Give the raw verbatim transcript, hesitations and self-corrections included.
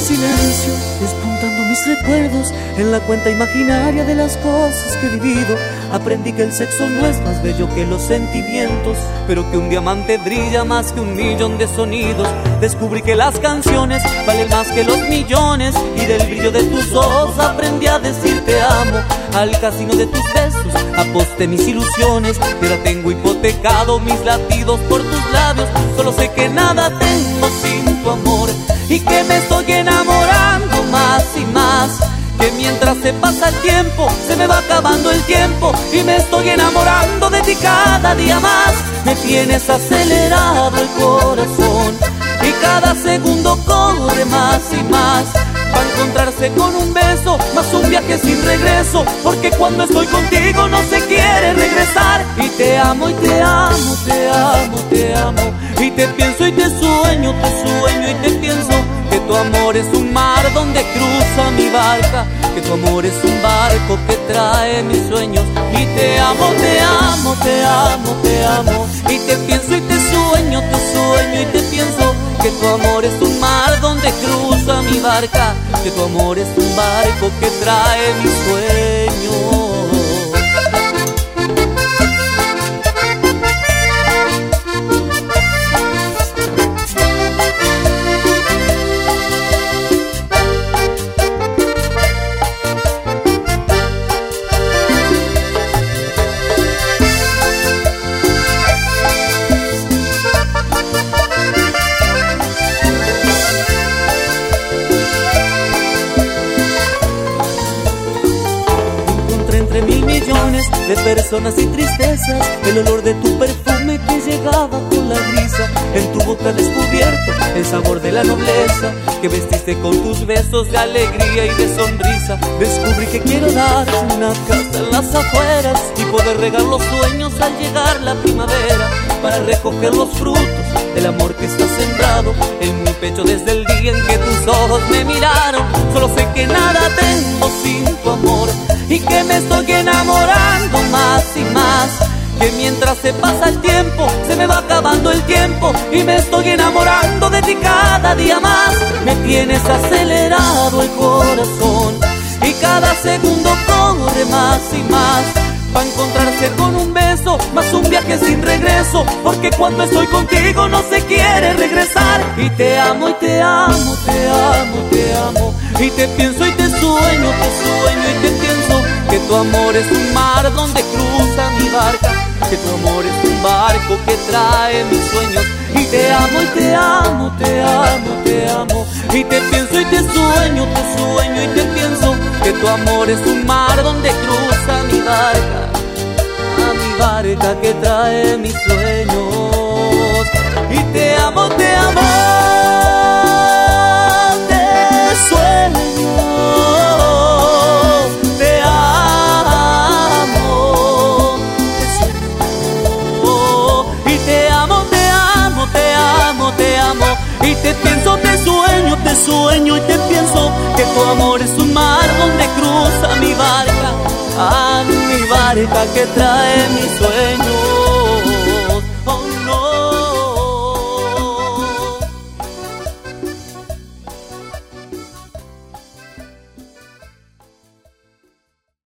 silencio, despuntando mis recuerdos en la cuenta imaginaria de las cosas que he vivido. Aprendí que el sexo no es más bello que los sentimientos, pero que un diamante brilla más que un millón de sonidos. Descubrí que las canciones valen más que los millones, y del brillo de tus ojos aprendí a decir te amo. Al casino de tus besos aposté mis ilusiones, y ahora tengo hipotecado mis latidos por tus labios. Solo sé que nada tengo sin tu amor, y que me estoy enamorando más y más, que mientras se pasa el tiempo se me va acabando el tiempo, y me estoy enamorando de ti cada día más. Me tienes acelerado el corazón, y cada segundo corre más y más, para encontrarse con un beso, más un viaje sin regreso, porque cuando estoy contigo no se quiere regresar. Y te amo y te amo, te amo, te amo, y te pienso y te sueño, te sueño y te pienso, que tu amor es un mar donde cruza mi barca, que tu amor es un barco que trae mis sueños. Y te amo, te amo, te amo, te amo, y te pienso y te sueño, te sueño y te pienso, que tu amor es un mar donde cruza mi barca, que tu amor es un barco que trae mis sueños. Mil millones de personas y tristezas, el olor de tu perfume que llegaba con la brisa. En tu boca descubierto el sabor de la nobleza, que vestiste con tus besos de alegría y de sonrisa. Descubrí que quiero darte una casa en las afueras, y poder regar los sueños al llegar la primavera, para recoger los frutos del amor que está sembrado en mi pecho desde el día en que tus ojos me miraron. Solo sé que nada tengo sin tu amor, y que me estoy enamorando más y más, que mientras se pasa el tiempo se me va acabando el tiempo, y me estoy enamorando de ti cada día más. Me tienes acelerado el corazón, y cada segundo corre más y más, para encontrarse con un beso, más un viaje sin regreso, porque cuando estoy contigo no se quiere regresar. Y te amo y te amo, te amo, te amo, y te pienso y te sueño, te sueño y te pienso, que tu amor es un mar donde cruza mi barca, que tu amor es un barco que trae mis sueños. Y te amo y te amo, te amo, te amo, y te pienso y te sueño, te sueño y te pienso, que tu amor es un mar donde cruza mi barca, a mi barca que trae mis sueños. Y te amo, te amo, te sueño, te amo, te sueño. Y te amo, te amo, te amo, te amo, y te pienso, te sueño, te sueño y te pienso, que tu amor es un mar donde cruza mi barca, a mi barca que trae mis sueños.